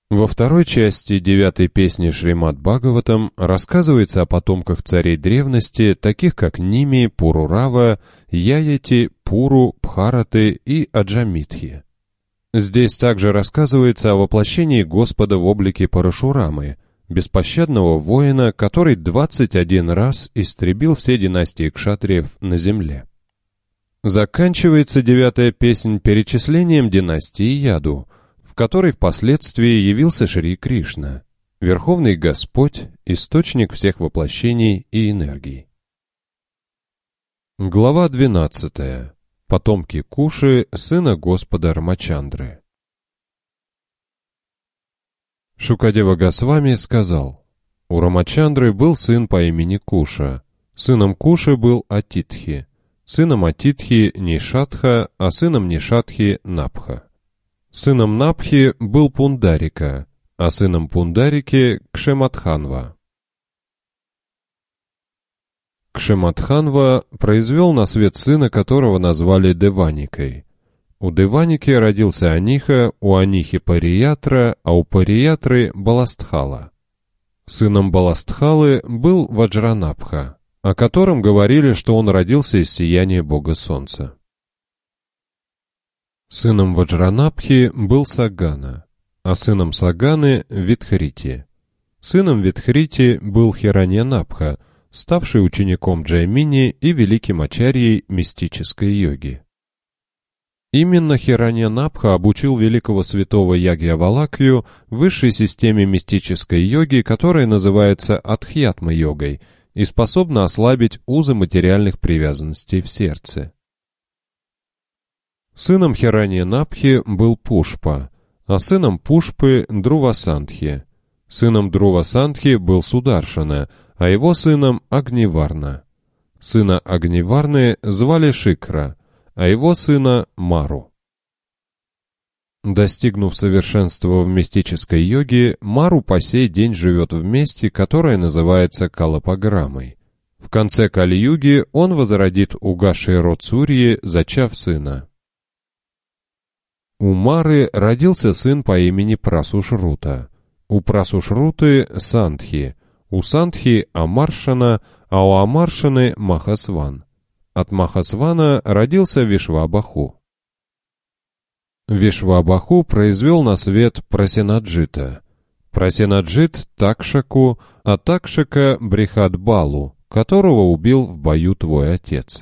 Во второй части 9-й песни Шримад-Бхагаватам рассказывается о потомках царей древности, таких как Ними, Пурурава, Яяти, Пуру, Бхараты и Аджамитхи. Здесь также рассказывается о воплощении Господа в облике Парашурамы, беспощадного воина, который 21 раз истребил все династии кшатриев на земле. Заканчивается 9-я песнь перечислением династии Яду, в которой впоследствии явился Шри Кришна, Верховный Господь, источник всех воплощений и энергий. Глава 12. Потомки Куши, сына Господа Рамачандры. Шукадева Госвами сказал: у Рамачандры был сын по имени Куша, сыном Куши был Атитхи, сыном Атитхи Нишатха, а сыном Нишатхи Напха. Сыном Напхи был Пундарика, а сыном Пундарики Кшематханва. Кшематханва произвел на свет сына, которого назвали Деваникой. У Деваники родился Аниха, у Анихи Париятра, а у Париятры Баластхала. Сыном Баластхалы был Ваджранапха, о котором говорили, что он родился из сияния бога солнца. Сыном Ваджранапхи был Сагана, а сыном Саганы — Витхрити. Сыном Витхрити был Хираньянапха, ставший учеником Джаймини и великим ачарьей мистической йоги. Именно Хираньянапха обучил великого святого Ягьявалакью высшей системе мистической йоги, которая называется Адхьятма-йогой и способна ослабить узы материальных привязанностей в сердце. Сыном Хираньянапхи был Пушпа, а сыном Пушпы — Друвасантхи. Сыном Друвасантхи был Сударшана, а его сыном — Агниварна. Сына Агниварны звали Шикра, а его сына — Мару. Достигнув совершенства в мистической йоге, Мару по сей день живет в месте, которое называется Калапаграмой. В конце Кали-юги он возродит угасший род Сурьи, зачав сына. У Мары родился сын по имени Прасушрута. У Прасушруты — Сантхи, у Сантхи — Амаршана, а у Амаршаны — Махасван. От Махасвана родился Вишвабаху. Вишвабаху произвел на свет Прасенаджита. Прасенаджит — Такшаку, а Такшака — Брихадбалу, которого убил в бою твой отец.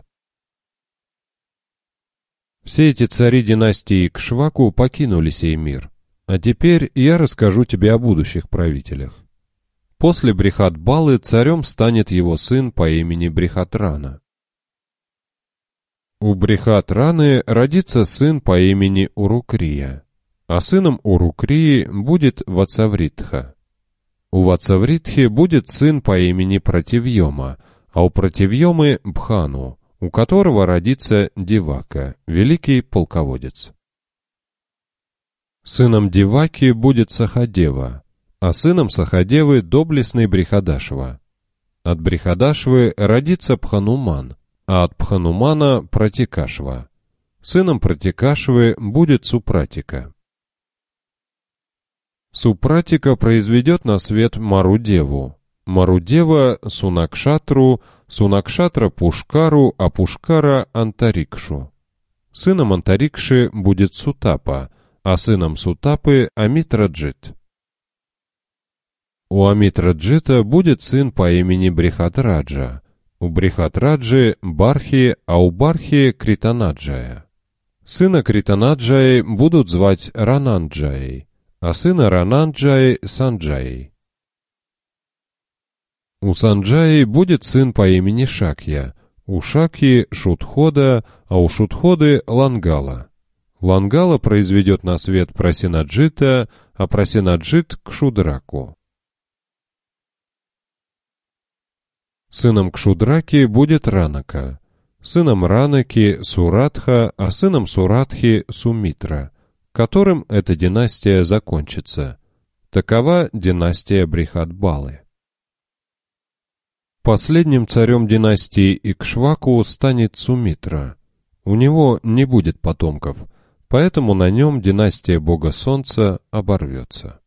Все эти цари династии Икшваку покинули сей мир, а теперь я расскажу тебе о будущих правителях. После Брихадбалы царем станет его сын по имени Брихатрана. У Брихатраны родится сын по имени Урукрия, а сыном Урукрии будет Вацавритха. У Вацавритхи будет сын по имени Противьема, а у Противьемы — Бхану, у которого родится Дивака, великий полководец. Сыном Диваки будет Сахадева, а сыном Сахадевы — доблестный Брихадашва. От Брихадашвы родится Пхануман, а от Пханумана — Пратикашва. Сыном Пратикашвы будет Супратика. Супратика произведет на свет Марудеву. Марудева — Сунакшатру, Сунакшатра — Пушкару, а Пушкара — Антарикшу. Сыном Антарикши будет Сутапа, а сыном Сутапы — Амитраджит. У Амитраджита будет сын по имени Брихатраджа. У Брихатраджи — Бархи, а у Бархи — Кританаджая. Сына Кританаджаи будут звать Рананджаей, а сына Рананджаи — Санджаей. У Санджаи будет сын по имени Шакья, у Шакьи — Шудхода, а у Шудходы — Лангала. Лангала произведет на свет Прасенаджита, а Прасенаджит — Кшудраку. Сыном Кшудраки будет Ранака, сыном Ранаки — Суратха, а сыном Суратхи — Сумитра, которым эта династия закончится. Такова династия Брихадбалы. Последним царем династии Икшваку станет Сумитра. У него не будет потомков, поэтому на нем династия бога солнца оборвется.